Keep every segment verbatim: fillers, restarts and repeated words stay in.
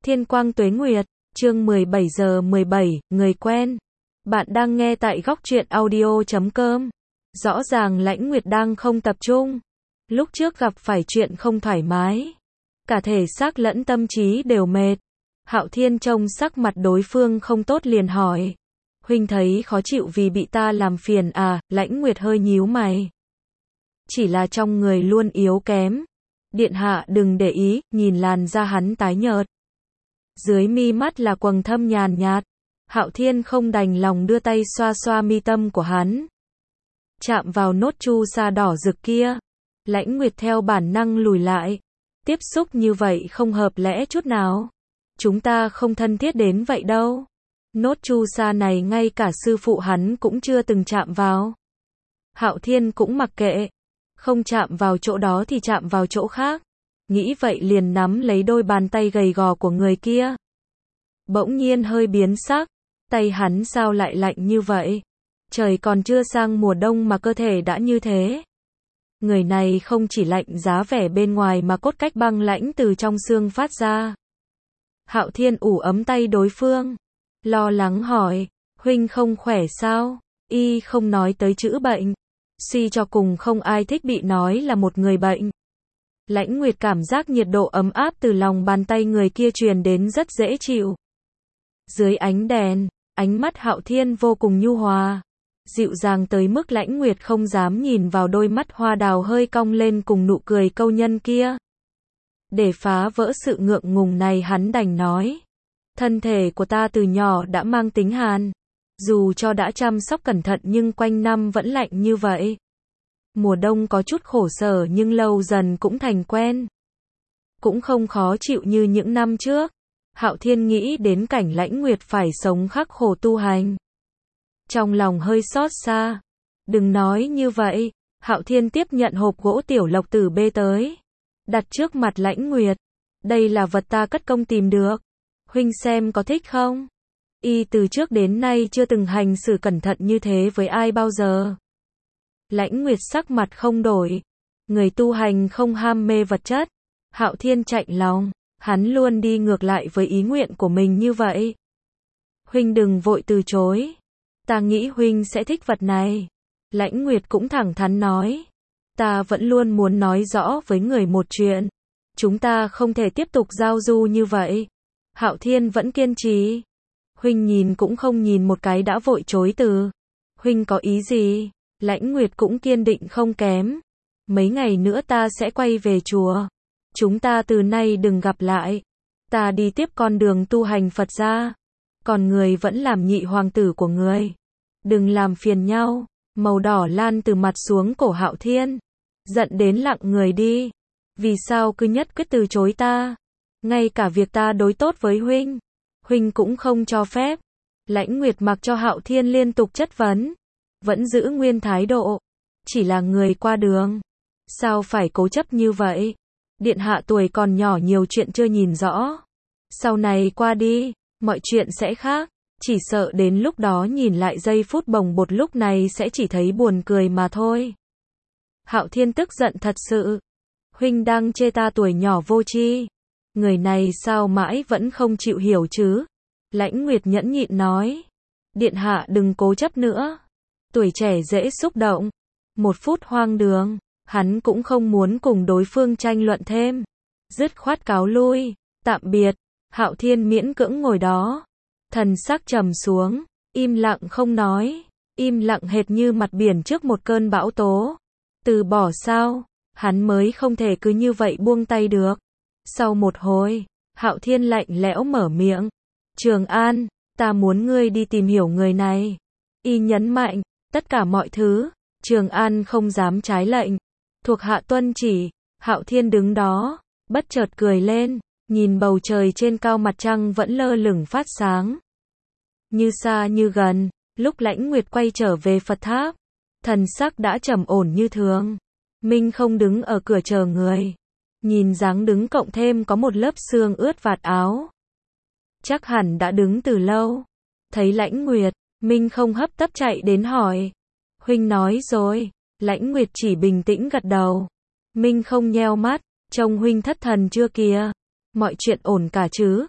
Thiên quang tuế nguyệt, chương mười bảy giờ mười bảy, người quen. Bạn đang nghe tại góc truyện audio chấm com. Rõ ràng Lãnh Nguyệt đang không tập trung. Lúc trước gặp phải chuyện không thoải mái. Cả thể xác lẫn tâm trí đều mệt. Hạo Thiên trông sắc mặt đối phương không tốt liền hỏi. Huynh thấy khó chịu vì bị ta làm phiền à? Lãnh Nguyệt hơi nhíu mày. Chỉ là trong người luôn yếu kém. Điện hạ đừng để ý, nhìn làn da hắn tái nhợt. Dưới mi mắt là quầng thâm nhàn nhạt. Hạo Thiên không đành lòng đưa tay xoa xoa mi tâm của hắn. Chạm vào nốt chu sa đỏ rực kia. Lãnh Nguyệt theo bản năng lùi lại. Tiếp xúc như vậy không hợp lẽ chút nào. Chúng ta không thân thiết đến vậy đâu. Nốt chu sa này ngay cả sư phụ hắn cũng chưa từng chạm vào. Hạo Thiên cũng mặc kệ. Không chạm vào chỗ đó thì chạm vào chỗ khác. Nghĩ vậy liền nắm lấy đôi bàn tay gầy gò của người kia. Bỗng nhiên hơi biến sắc. Tay hắn sao lại lạnh như vậy? Trời còn chưa sang mùa đông mà cơ thể đã như thế. Người này không chỉ lạnh giá vẻ bên ngoài mà cốt cách băng lãnh từ trong xương phát ra. Hạo Thiên ủ ấm tay đối phương. Lo lắng hỏi, huynh không khỏe sao? Y không nói tới chữ bệnh. Suy cho cùng không ai thích bị nói là một người bệnh. Lãnh Nguyệt cảm giác nhiệt độ ấm áp từ lòng bàn tay người kia truyền đến rất dễ chịu. Dưới ánh đèn, ánh mắt Hạo Thiên vô cùng nhu hòa. Dịu dàng tới mức Lãnh Nguyệt không dám nhìn vào đôi mắt hoa đào hơi cong lên cùng nụ cười câu nhân kia. Để phá vỡ sự ngượng ngùng này hắn đành nói. Thân thể của ta từ nhỏ đã mang tính hàn. Dù cho đã chăm sóc cẩn thận nhưng quanh năm vẫn lạnh như vậy. Mùa đông có chút khổ sở nhưng lâu dần cũng thành quen. Cũng không khó chịu như những năm trước. Hạo Thiên nghĩ đến cảnh Lãnh Nguyệt phải sống khắc khổ tu hành. Trong lòng hơi xót xa. Đừng nói như vậy. Hạo Thiên tiếp nhận hộp gỗ tiểu lộc tử bê tới. Đặt trước mặt Lãnh Nguyệt. Đây là vật ta cất công tìm được. Huynh xem có thích không? Y từ trước đến nay chưa từng hành xử cẩn thận như thế với ai bao giờ. Lãnh Nguyệt sắc mặt không đổi. Người tu hành không ham mê vật chất. Hạo Thiên chạnh lòng. Hắn luôn đi ngược lại với ý nguyện của mình như vậy. Huynh đừng vội từ chối. Ta nghĩ huynh sẽ thích vật này. Lãnh Nguyệt cũng thẳng thắn nói. Ta vẫn luôn muốn nói rõ với người một chuyện. Chúng ta không thể tiếp tục giao du như vậy. Hạo Thiên vẫn kiên trì. Huynh nhìn cũng không nhìn một cái đã vội chối từ. Huynh có ý gì? Lãnh Nguyệt cũng kiên định không kém. Mấy ngày nữa ta sẽ quay về chùa. Chúng ta từ nay đừng gặp lại. Ta đi tiếp con đường tu hành Phật gia. Còn người vẫn làm nhị hoàng tử của người. Đừng làm phiền nhau. Màu đỏ lan từ mặt xuống cổ Hạo Thiên. Giận đến lặng người đi. Vì sao cứ nhất quyết từ chối ta? Ngay cả việc ta đối tốt với huynh. Huynh cũng không cho phép. Lãnh Nguyệt mặc cho Hạo Thiên liên tục chất vấn. Vẫn giữ nguyên thái độ. Chỉ là người qua đường. Sao phải cố chấp như vậy? Điện hạ tuổi còn nhỏ nhiều chuyện chưa nhìn rõ. Sau này qua đi, mọi chuyện sẽ khác. Chỉ sợ đến lúc đó nhìn lại giây phút bồng bột lúc này sẽ chỉ thấy buồn cười mà thôi. Hạo Thiên tức giận thật sự. Huynh đang chê ta tuổi nhỏ vô tri. Người này sao mãi vẫn không chịu hiểu chứ? Lãnh Nguyệt nhẫn nhịn nói. Điện hạ đừng cố chấp nữa. Tuổi trẻ dễ xúc động. Một phút hoang đường. Hắn cũng không muốn cùng đối phương tranh luận thêm. Dứt khoát cáo lui. Tạm biệt. Hạo Thiên miễn cưỡng ngồi đó. Thần sắc trầm xuống. Im lặng không nói. Im lặng hệt như mặt biển trước một cơn bão tố. Từ bỏ sao? Hắn mới không thể cứ như vậy buông tay được. Sau một hồi, Hạo Thiên lạnh lẽo mở miệng. Trường An, ta muốn ngươi đi tìm hiểu người này. Y nhấn mạnh, tất cả mọi thứ. Trường An không dám trái lệnh. Thuộc hạ tuân chỉ. Hạo Thiên đứng đó, bất chợt cười lên. Nhìn bầu trời trên cao mặt trăng vẫn lơ lửng phát sáng. Như xa như gần, lúc Lãnh Nguyệt quay trở về Phật tháp. Thần sắc đã trầm ổn như thường. Minh không đứng ở cửa chờ người. Nhìn dáng đứng cộng thêm có một lớp xương ướt vạt áo. Chắc hẳn đã đứng từ lâu. Thấy Lãnh Nguyệt, Minh không hấp tấp chạy đến hỏi. Huynh nói rồi. Lãnh Nguyệt chỉ bình tĩnh gật đầu. Minh không nheo mắt. Trông huynh thất thần chưa kìa. Mọi chuyện ổn cả chứ?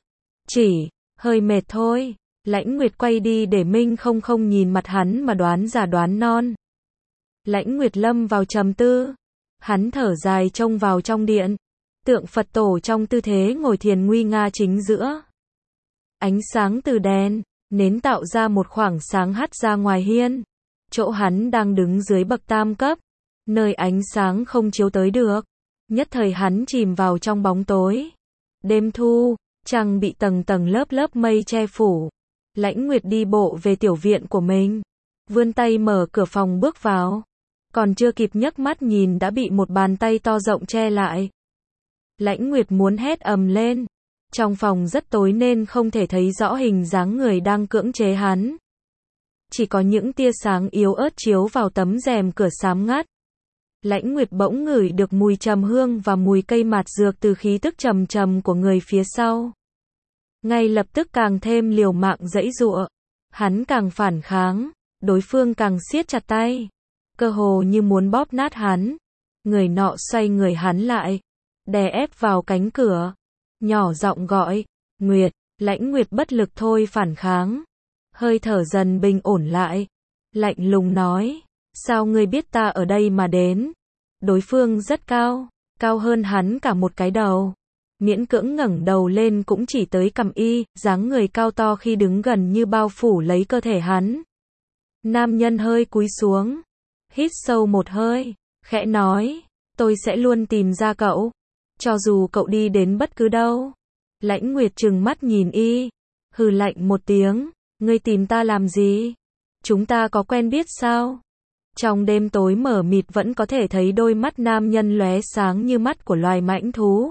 Chỉ, hơi mệt thôi. Lãnh Nguyệt quay đi để Minh không không nhìn mặt hắn mà đoán già đoán non. Lãnh Nguyệt lâm vào trầm tư. Hắn thở dài trông vào trong điện. Tượng Phật tổ trong tư thế ngồi thiền nguy nga chính giữa. Ánh sáng từ đèn, nến tạo ra một khoảng sáng hắt ra ngoài hiên. Chỗ hắn đang đứng dưới bậc tam cấp, nơi ánh sáng không chiếu tới được. Nhất thời hắn chìm vào trong bóng tối. Đêm thu, trăng bị tầng tầng lớp lớp mây che phủ. Lãnh Nguyệt đi bộ về tiểu viện của mình. Vươn tay mở cửa phòng bước vào. Còn chưa kịp nhấc mắt nhìn đã bị một bàn tay to rộng che lại. Lãnh Nguyệt muốn hét ầm lên. Trong phòng rất tối nên không thể thấy rõ hình dáng người đang cưỡng chế hắn. Chỉ có những tia sáng yếu ớt chiếu vào tấm rèm cửa xám ngắt. Lãnh Nguyệt bỗng ngửi được mùi trầm hương và mùi cây mạt dược từ khí tức trầm trầm của người phía sau. Ngay lập tức càng thêm liều mạng giãy giụa. Hắn càng phản kháng, đối phương càng siết chặt tay, cơ hồ như muốn bóp nát hắn. Người nọ xoay người hắn lại, đè ép vào cánh cửa, nhỏ giọng gọi, "Nguyệt." Lãnh Nguyệt bất lực thôi phản kháng, hơi thở dần bình ổn lại, lạnh lùng nói, "Sao ngươi biết ta ở đây mà đến?" Đối phương rất cao, cao hơn hắn cả một cái đầu. Miễn cưỡng ngẩng đầu lên cũng chỉ tới cằm y, dáng người cao to khi đứng gần như bao phủ lấy cơ thể hắn. Nam nhân hơi cúi xuống, hít sâu một hơi, khẽ nói, "Tôi sẽ luôn tìm ra cậu, cho dù cậu đi đến bất cứ đâu." Lãnh Nguyệt trừng mắt nhìn y, hừ lạnh một tiếng, "Ngươi tìm ta làm gì? Chúng ta có quen biết sao?" Trong đêm tối mờ mịt vẫn có thể thấy đôi mắt nam nhân lóe sáng như mắt của loài mãnh thú.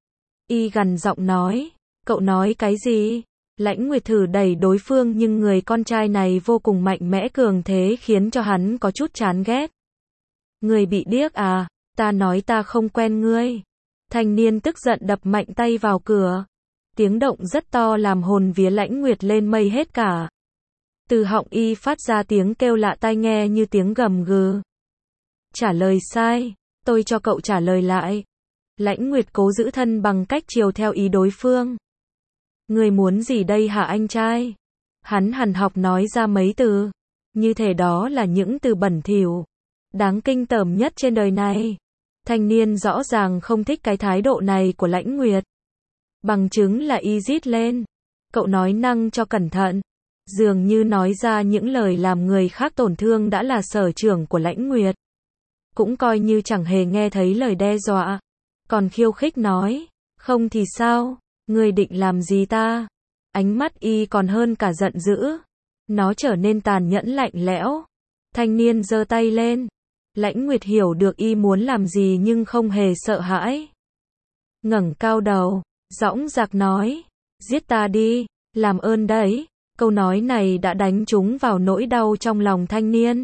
Y gằn giọng nói, "Cậu nói cái gì?" Lãnh Nguyệt thử đẩy đối phương nhưng người con trai này vô cùng mạnh mẽ cường thế khiến cho hắn có chút chán ghét. "Ngươi bị điếc à, ta nói ta không quen ngươi." Thanh niên tức giận đập mạnh tay vào cửa. Tiếng động rất to làm hồn vía Lãnh Nguyệt lên mây hết cả. Từ họng y phát ra tiếng kêu lạ tai nghe như tiếng gầm gừ. "Trả lời sai, tôi cho cậu trả lời lại." Lãnh Nguyệt cố giữ thân bằng cách chiều theo ý đối phương. "Ngươi muốn gì đây hả anh trai?" Hắn hằn học nói ra mấy từ. Như thể đó là những từ bẩn thỉu, đáng kinh tởm nhất trên đời này. Thanh niên rõ ràng không thích cái thái độ này của Lãnh Nguyệt. Bằng chứng là y rít lên. "Cậu nói năng cho cẩn thận." Dường như nói ra những lời làm người khác tổn thương đã là sở trường của Lãnh Nguyệt. Cũng coi như chẳng hề nghe thấy lời đe dọa. Còn khiêu khích nói, "Không thì sao, ngươi định làm gì ta?" Ánh mắt y còn hơn cả giận dữ. Nó trở nên tàn nhẫn lạnh lẽo. Thanh niên giơ tay lên. Lãnh Nguyệt hiểu được y muốn làm gì nhưng không hề sợ hãi. Ngẩng cao đầu, dõng dạc nói, "Giết ta đi, làm ơn đấy." Câu nói này đã đánh trúng vào nỗi đau trong lòng thanh niên.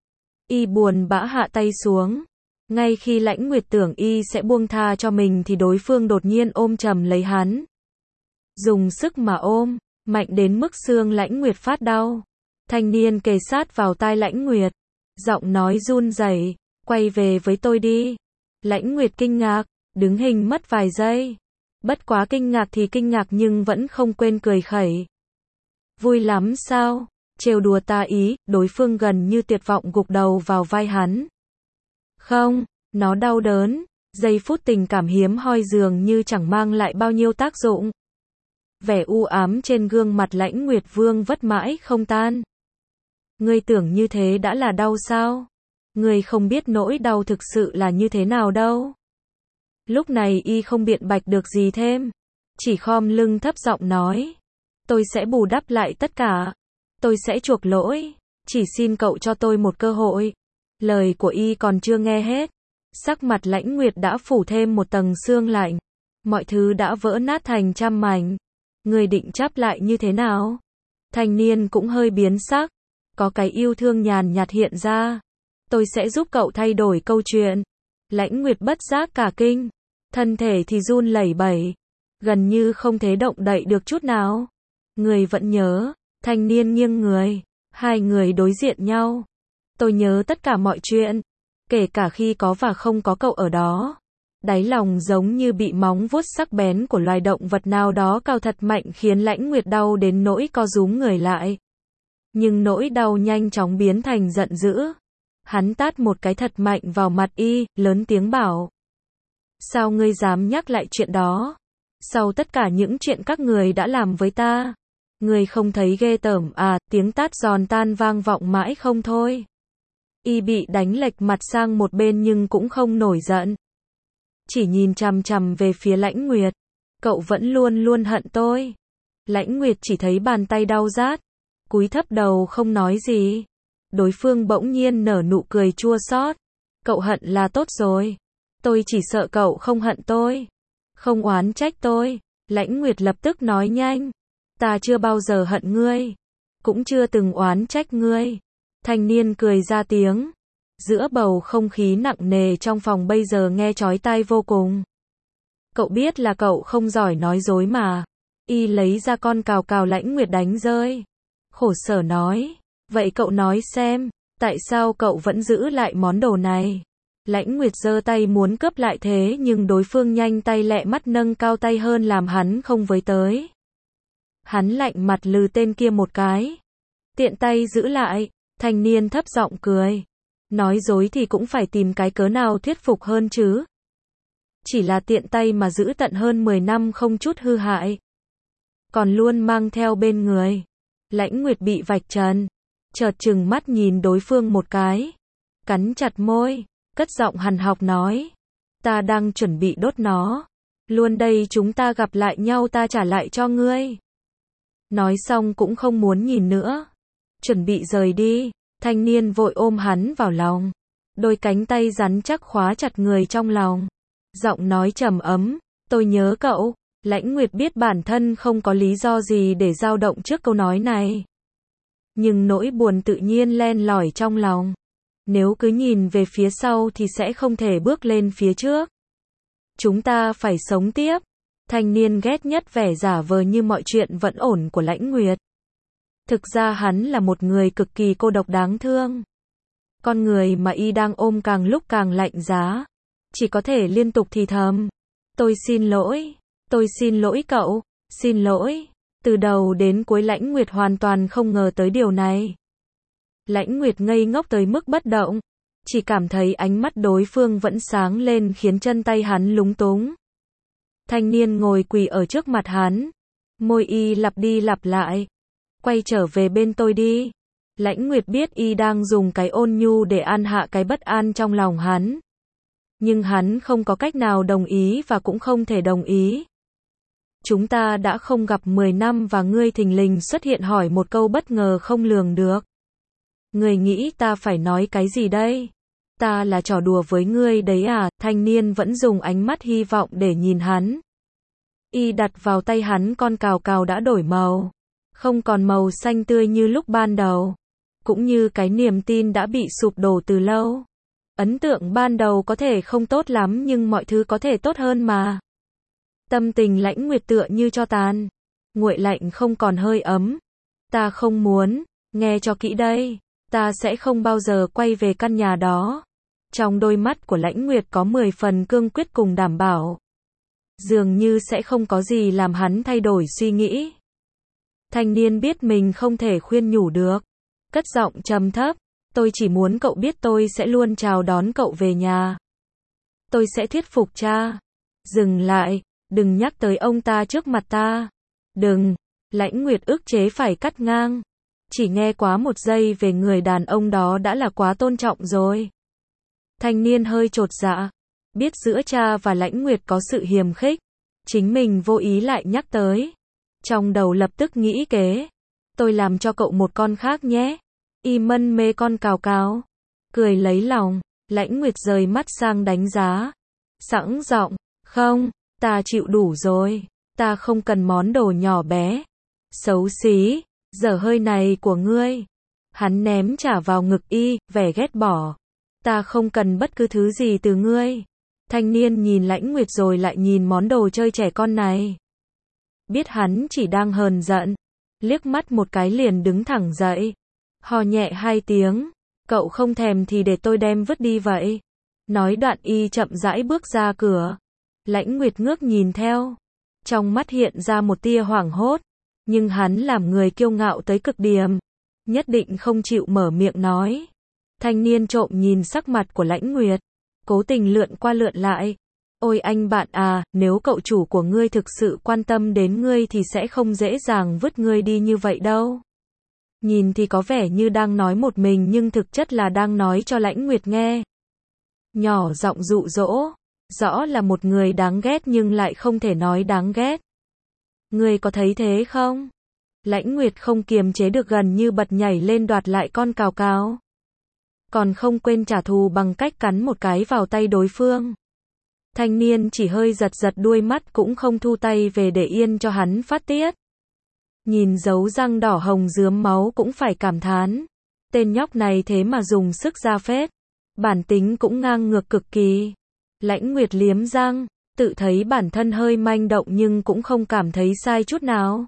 Y buồn bã hạ tay xuống. Ngay khi Lãnh Nguyệt tưởng y sẽ buông tha cho mình thì đối phương đột nhiên ôm chầm lấy hắn. Dùng sức mà ôm, mạnh đến mức xương Lãnh Nguyệt phát đau. Thanh niên kề sát vào tai Lãnh Nguyệt, giọng nói run rẩy, "Quay về với tôi đi." Lãnh Nguyệt kinh ngạc, đứng hình mất vài giây. Bất quá kinh ngạc thì kinh ngạc nhưng vẫn không quên cười khẩy. "Vui lắm sao? Trêu đùa ta ý." Đối phương gần như tuyệt vọng gục đầu vào vai hắn. "Không." Nó đau đớn. Giây phút tình cảm hiếm hoi dường như chẳng mang lại bao nhiêu tác dụng. Vẻ u ám trên gương mặt Lãnh Nguyệt vương vất mãi không tan. "Ngươi tưởng như thế đã là đau sao? Ngươi không biết nỗi đau thực sự là như thế nào đâu." Lúc này y không biện bạch được gì thêm. Chỉ khom lưng thấp giọng nói, "Tôi sẽ bù đắp lại tất cả. Tôi sẽ chuộc lỗi. Chỉ xin cậu cho tôi một cơ hội." Lời của y còn chưa nghe hết. Sắc mặt Lãnh Nguyệt đã phủ thêm một tầng sương lạnh. Mọi thứ đã vỡ nát thành trăm mảnh. "Người định chắp lại như thế nào?" Thanh niên cũng hơi biến sắc. Có cái yêu thương nhàn nhạt hiện ra. "Tôi sẽ giúp cậu thay đổi câu chuyện." Lãnh Nguyệt bất giác cả kinh. Thân thể thì run lẩy bẩy. Gần như không thể động đậy được chút nào. "Người vẫn nhớ." Thanh niên nghiêng người. Hai người đối diện nhau. "Tôi nhớ tất cả mọi chuyện. Kể cả khi có và không có cậu ở đó." Đáy lòng giống như bị móng vuốt sắc bén của loài động vật nào đó cào thật mạnh khiến Lãnh Nguyệt đau đến nỗi co rúm người lại. Nhưng nỗi đau nhanh chóng biến thành giận dữ. Hắn tát một cái thật mạnh vào mặt y, lớn tiếng bảo. Sao ngươi dám nhắc lại chuyện đó? Sau tất cả những chuyện các người đã làm với ta, ngươi không thấy ghê tởm à? Tiếng tát giòn tan vang vọng mãi không thôi. Y bị đánh lệch mặt sang một bên nhưng cũng không nổi giận. Chỉ nhìn chằm chằm về phía Lãnh Nguyệt. Cậu vẫn luôn luôn hận tôi. Lãnh Nguyệt chỉ thấy bàn tay đau rát, cúi thấp đầu không nói gì. Đối phương bỗng nhiên nở nụ cười chua xót. Cậu hận là tốt rồi. Tôi chỉ sợ cậu không hận tôi, không oán trách tôi. Lãnh Nguyệt lập tức nói nhanh. Ta chưa bao giờ hận ngươi, cũng chưa từng oán trách ngươi. Thanh niên cười ra tiếng. Giữa bầu không khí nặng nề trong phòng bây giờ nghe chói tai vô cùng. Cậu biết là cậu không giỏi nói dối mà. Y lấy ra con cào cào Lãnh Nguyệt đánh rơi. Khổ sở nói. Vậy cậu nói xem, tại sao cậu vẫn giữ lại món đồ này? Lãnh Nguyệt giơ tay muốn cướp lại thế nhưng đối phương nhanh tay lẹ mắt nâng cao tay hơn làm hắn không với tới. Hắn lạnh mặt lừ tên kia một cái. Tiện tay giữ lại. Thanh niên thấp giọng cười. Nói dối thì cũng phải tìm cái cớ nào thuyết phục hơn chứ. Chỉ là tiện tay mà giữ tận hơn mười năm không chút hư hại. Còn luôn mang theo bên người. Lãnh Nguyệt bị vạch trần. Chợt chừng mắt nhìn đối phương một cái. Cắn chặt môi. Cất giọng hằn học nói. Ta đang chuẩn bị đốt nó. Luôn đây chúng ta gặp lại nhau ta trả lại cho ngươi. Nói xong cũng không muốn nhìn nữa. Chuẩn bị rời đi. Thanh niên vội ôm hắn vào lòng. Đôi cánh tay rắn chắc khóa chặt người trong lòng. Giọng nói trầm ấm. Tôi nhớ cậu. Lãnh Nguyệt biết bản thân không có lý do gì để dao động trước câu nói này. Nhưng nỗi buồn tự nhiên len lỏi trong lòng. Nếu cứ nhìn về phía sau thì sẽ không thể bước lên phía trước. Chúng ta phải sống tiếp. Thanh niên ghét nhất vẻ giả vờ như mọi chuyện vẫn ổn của Lãnh Nguyệt. Thực ra hắn là một người cực kỳ cô độc đáng thương. Con người mà y đang ôm càng lúc càng lạnh giá. Chỉ có thể liên tục thì thầm. Tôi xin lỗi. Tôi xin lỗi cậu. Xin lỗi. Từ đầu đến cuối Lãnh Nguyệt hoàn toàn không ngờ tới điều này. Lãnh Nguyệt ngây ngốc tới mức bất động. Chỉ cảm thấy ánh mắt đối phương vẫn sáng lên khiến chân tay hắn lúng túng. Thanh niên ngồi quỳ ở trước mặt hắn. Môi y lặp đi lặp lại. Quay trở về bên tôi đi. Lãnh Nguyệt biết y đang dùng cái ôn nhu để an hạ cái bất an trong lòng hắn. Nhưng hắn không có cách nào đồng ý và cũng không thể đồng ý. Chúng ta đã không gặp mười năm và ngươi thình lình xuất hiện hỏi một câu bất ngờ không lường được. Ngươi nghĩ ta phải nói cái gì đây? Ta là trò đùa với ngươi đấy à? Thanh niên vẫn dùng ánh mắt hy vọng để nhìn hắn. Y đặt vào tay hắn con cào cào đã đổi màu. Không còn màu xanh tươi như lúc ban đầu. Cũng như cái niềm tin đã bị sụp đổ từ lâu. Ấn tượng ban đầu có thể không tốt lắm nhưng mọi thứ có thể tốt hơn mà. Tâm tình Lãnh Nguyệt tựa như tro tàn. Nguội lạnh không còn hơi ấm. Ta không muốn. Nghe cho kỹ đây. Ta sẽ không bao giờ quay về căn nhà đó. Trong đôi mắt của Lãnh Nguyệt có mười phần cương quyết cùng đảm bảo. Dường như sẽ không có gì làm hắn thay đổi suy nghĩ. Thanh niên biết mình không thể khuyên nhủ được. Cất giọng trầm thấp. Tôi chỉ muốn cậu biết tôi sẽ luôn chào đón cậu về nhà. Tôi sẽ thuyết phục cha. Dừng lại. Đừng nhắc tới ông ta trước mặt ta. Đừng. Lãnh Nguyệt ức chế phải cắt ngang. Chỉ nghe quá một giây về người đàn ông đó đã là quá tôn trọng rồi. Thanh niên hơi chột dạ. Biết giữa cha và Lãnh Nguyệt có sự hiềm khích. Chính mình vô ý lại nhắc tới. Trong đầu lập tức nghĩ kế. Tôi làm cho cậu một con khác nhé. Y mân mê con cào cào. Cười lấy lòng. Lãnh Nguyệt rời mắt sang đánh giá. Sẵn giọng. Không, ta chịu đủ rồi. Ta không cần món đồ nhỏ bé. Xấu xí. Dở hơi này của ngươi. Hắn ném trả vào ngực y, vẻ ghét bỏ. Ta không cần bất cứ thứ gì từ ngươi. Thanh niên nhìn Lãnh Nguyệt rồi lại nhìn món đồ chơi trẻ con này. Biết hắn chỉ đang hờn giận. Liếc mắt một cái liền đứng thẳng dậy. Hò nhẹ hai tiếng. Cậu không thèm thì để tôi đem vứt đi vậy. Nói đoạn y chậm rãi bước ra cửa. Lãnh Nguyệt ngước nhìn theo. Trong mắt hiện ra một tia hoảng hốt. Nhưng hắn làm người kiêu ngạo tới cực điểm. Nhất định không chịu mở miệng nói. Thanh niên trộm nhìn sắc mặt của Lãnh Nguyệt. Cố tình lượn qua lượn lại. Ôi anh bạn à, nếu cậu chủ của ngươi thực sự quan tâm đến ngươi thì sẽ không dễ dàng vứt ngươi đi như vậy đâu. Nhìn thì có vẻ như đang nói một mình nhưng thực chất là đang nói cho Lãnh Nguyệt nghe. Nhỏ giọng dụ dỗ. Rõ là một người đáng ghét nhưng lại không thể nói đáng ghét. Ngươi có thấy thế không? Lãnh Nguyệt không kiềm chế được gần như bật nhảy lên đoạt lại con cào cào. Còn không quên trả thù bằng cách cắn một cái vào tay đối phương. Thanh niên chỉ hơi giật giật đuôi mắt cũng không thu tay về để yên cho hắn phát tiết. Nhìn dấu răng đỏ hồng rướm máu cũng phải cảm thán. Tên nhóc này thế mà dùng sức ra phết. Bản tính cũng ngang ngược cực kỳ. Lãnh Nguyệt liếm răng, tự thấy bản thân hơi manh động nhưng cũng không cảm thấy sai chút nào.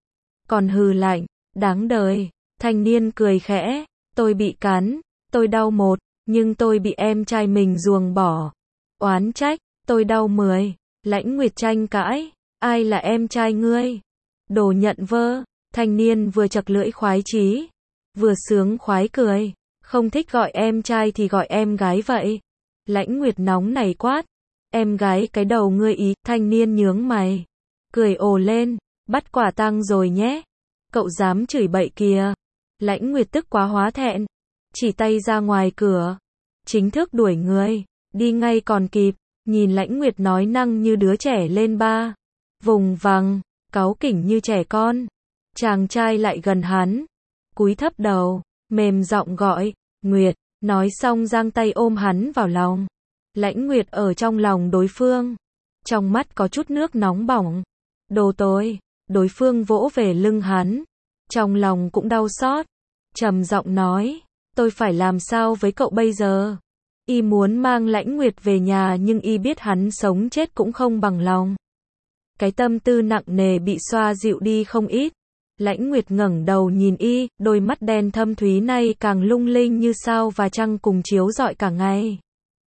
Còn hừ lạnh, đáng đời. Thanh niên cười khẽ, tôi bị cắn, tôi đau một, nhưng tôi bị em trai mình ruồng bỏ. Oán trách, tôi đau mười. Lãnh Nguyệt tranh cãi, ai là em trai ngươi? Đồ nhận vơ. Thanh niên vừa chật lưỡi khoái chí, vừa sướng khoái cười. Không thích gọi em trai thì gọi em gái vậy. Lãnh Nguyệt nóng nảy quát. Em gái cái đầu ngươi ý. Thanh niên nhướng mày, cười ồ lên. Bắt quả tang rồi nhé. Cậu dám chửi bậy kìa. Lãnh Nguyệt tức quá hóa thẹn. Chỉ tay ra ngoài cửa. Chính thức đuổi người. Đi ngay còn kịp. Nhìn Lãnh Nguyệt nói năng như đứa trẻ lên ba. Vùng vằng. Cáu kỉnh như trẻ con. Chàng trai lại gần hắn. Cúi thấp đầu. Mềm giọng gọi. Nguyệt. Nói xong giang tay ôm hắn vào lòng. Lãnh Nguyệt ở trong lòng đối phương. Trong mắt có chút nước nóng bỏng. Đồ tôi. Đối phương vỗ về lưng hắn. Trong lòng cũng đau xót. Trầm giọng nói. Tôi phải làm sao với cậu bây giờ? Y muốn mang Lãnh Nguyệt về nhà nhưng y biết hắn sống chết cũng không bằng lòng. Cái tâm tư nặng nề bị xoa dịu đi không ít. Lãnh Nguyệt ngẩng đầu nhìn y, đôi mắt đen thâm thúy nay càng lung linh như sao và trăng cùng chiếu rọi cả ngày.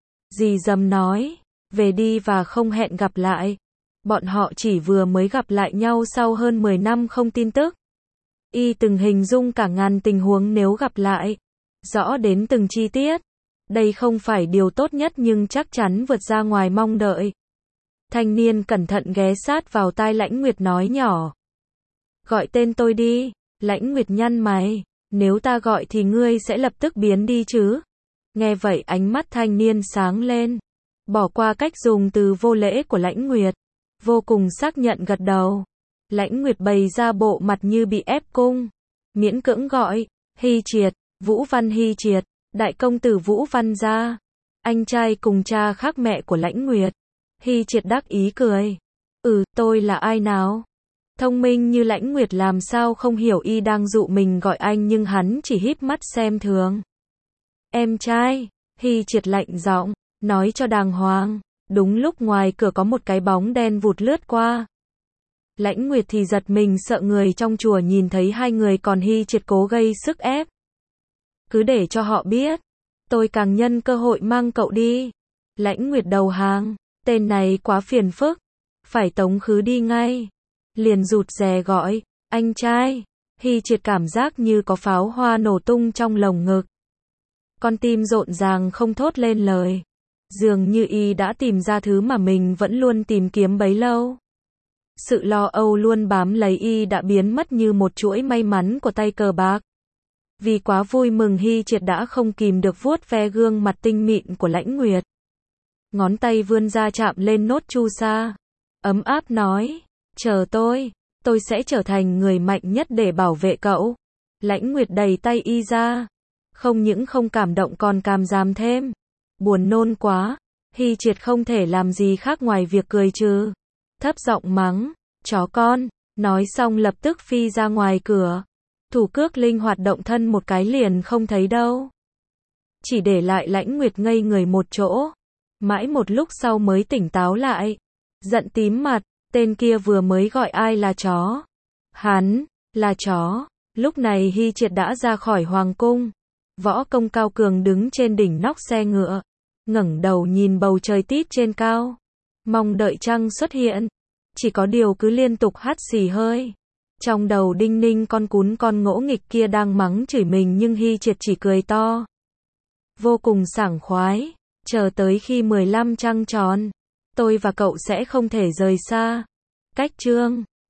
Dì dầm nói, về đi và không hẹn gặp lại. Bọn họ chỉ vừa mới gặp lại nhau sau hơn mười năm không tin tức. Y từng hình dung cả ngàn tình huống nếu gặp lại. Rõ đến từng chi tiết. Đây không phải điều tốt nhất nhưng chắc chắn vượt ra ngoài mong đợi. Thanh niên cẩn thận ghé sát vào tai Lãnh Nguyệt nói nhỏ. Gọi tên tôi đi. Lãnh Nguyệt nhăn mày. Nếu ta gọi thì ngươi sẽ lập tức biến đi chứ? Nghe vậy ánh mắt thanh niên sáng lên. Bỏ qua cách dùng từ vô lễ của Lãnh Nguyệt. Vô cùng xác nhận gật đầu. Lãnh Nguyệt bày ra bộ mặt như bị ép cung. Miễn cưỡng gọi. Hy Triệt. Vũ Văn Hy Triệt. Đại công tử Vũ Văn gia. Anh trai cùng cha khác mẹ của Lãnh Nguyệt. Hy Triệt đắc ý cười. Ừ, tôi là ai nào? Thông minh như Lãnh Nguyệt làm sao không hiểu y đang dụ mình gọi anh nhưng hắn chỉ híp mắt xem thường. Em trai. Hy Triệt lạnh giọng. Nói cho đàng hoàng. Đúng lúc ngoài cửa có một cái bóng đen vụt lướt qua. Lãnh Nguyệt thì giật mình sợ người trong chùa nhìn thấy hai người còn Hy Triệt cố gây sức ép. Cứ để cho họ biết. Tôi càng nhân cơ hội mang cậu đi. Lãnh Nguyệt đầu hàng. Tên này quá phiền phức. Phải tống khứ đi ngay. Liền rụt rè gọi. Anh trai. Hy Triệt cảm giác như có pháo hoa nổ tung trong lồng ngực. Con tim rộn ràng không thốt lên lời. Dường như y đã tìm ra thứ mà mình vẫn luôn tìm kiếm bấy lâu. Sự lo âu luôn bám lấy y đã biến mất như một chuỗi may mắn của tay cờ bạc. Vì quá vui mừng Hy Triệt đã không kìm được vuốt ve gương mặt tinh mịn của Lãnh Nguyệt. Ngón tay vươn ra chạm lên nốt chu sa. Ấm áp nói. Chờ tôi. Tôi sẽ trở thành người mạnh nhất để bảo vệ cậu. Lãnh Nguyệt đẩy tay y ra. Không những không cảm động còn cảm giảm thêm. Buồn nôn quá. Hy Triệt không thể làm gì khác ngoài việc cười trừ. Thấp giọng mắng. Chó con. Nói xong lập tức phi ra ngoài cửa. Thủ cước linh hoạt động thân một cái liền không thấy đâu. Chỉ để lại Lãnh Nguyệt ngây người một chỗ. Mãi một lúc sau mới tỉnh táo lại. Giận tím mặt. Tên kia vừa mới gọi ai là chó. Hắn. Là chó. Lúc này Hy Triệt đã ra khỏi hoàng cung. Võ công cao cường đứng trên đỉnh nóc xe ngựa. ngẩng đầu nhìn bầu trời tít trên cao, mong đợi trăng xuất hiện. Chỉ có điều cứ liên tục hắt xì hơi. Trong đầu đinh ninh con cún con ngỗ nghịch kia đang mắng chửi mình nhưng Hy Triệt chỉ cười to. Vô cùng sảng khoái. Chờ tới khi mười lăm trăng tròn, tôi và cậu sẽ không thể rời xa. Cách chương